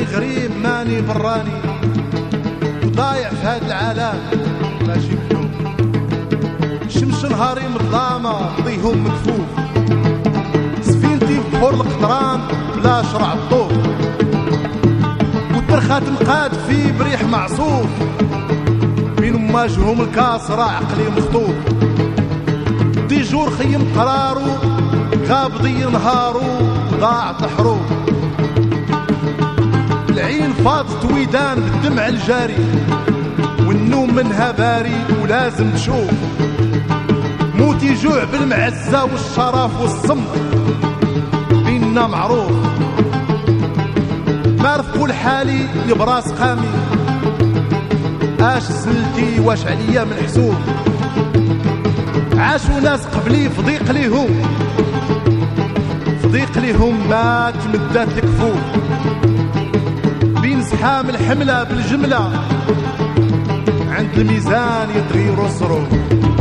غريب ماني براني وضايع في هاد العالم ماشي مكتوب. شمس نهاري مظلامة ضيهم مكفوف، سفينتي في بحور القطران بلا شرع الطوف، والترخات مقاد في بريح معصوف، بين مواجههم الكاسرة عقلي مخطوف. ديجور خيم قرارو غاب ضي نهارو ضاع تحروف، العين فاضت ويدان بالدمع الجاري، والنوم منها باري ولازم تشوف. موتي جوع بالمعزة والشرف والصمت بينا معروف. ما رفقوا لحالي لبراس قامي، اش سلتي واش عليا من حسوب. عاشوا ناس قبلي في ضيق ليهم، في ضيق ليهم ما تمدات الكفوف. بين زحام الحملة بالجملة عند الميزان يتغيروا الصروف.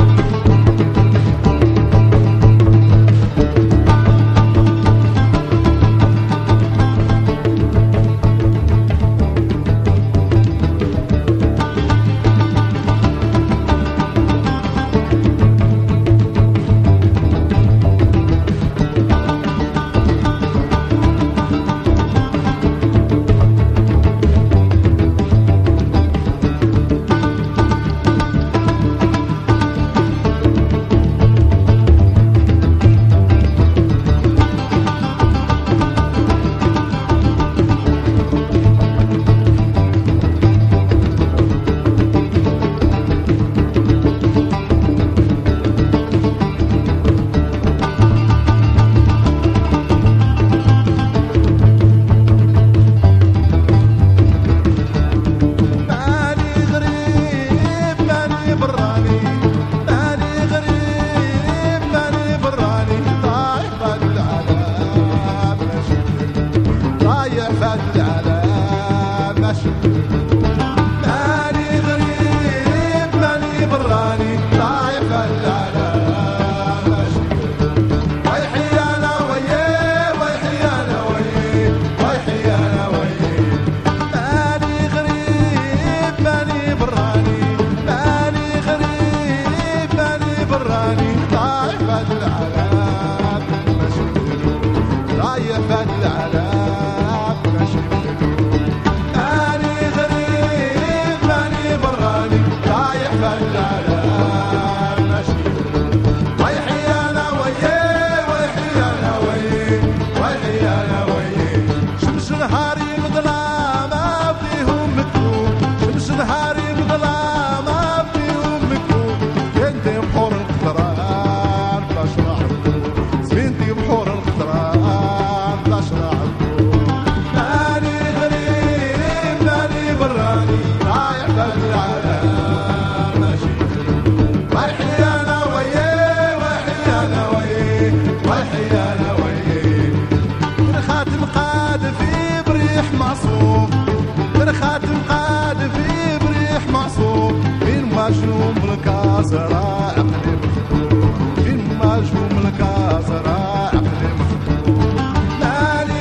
مجنون بالكاسرة عقلي مفتوح، مجنون بالكاسرة عقلي مفتوح. ماني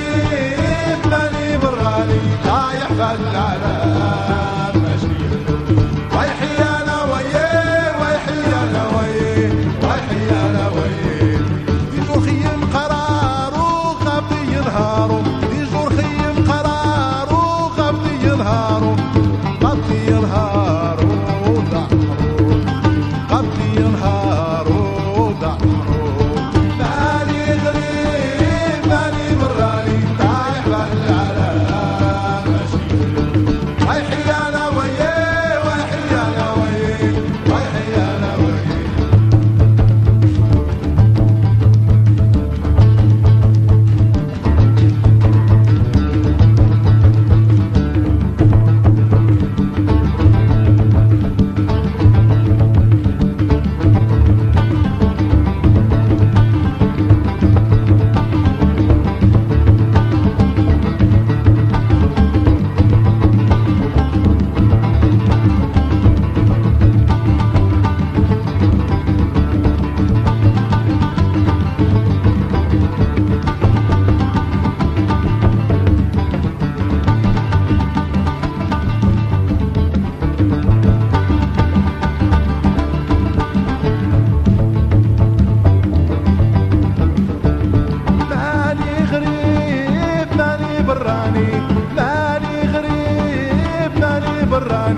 غريب ماني براني رايح بالعالم ماشي ويحي انا وياه ويحي انا وياه ويحي انا وياه. ديجور خيم قرارو غابي ينهارو، ديجور خيم قرارو غابي ينهارو غابي ينهارو.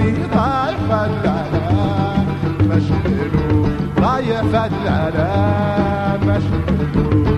راني ضايع في العالم ماشي مألوف ضايع في العالم ماشي مألوف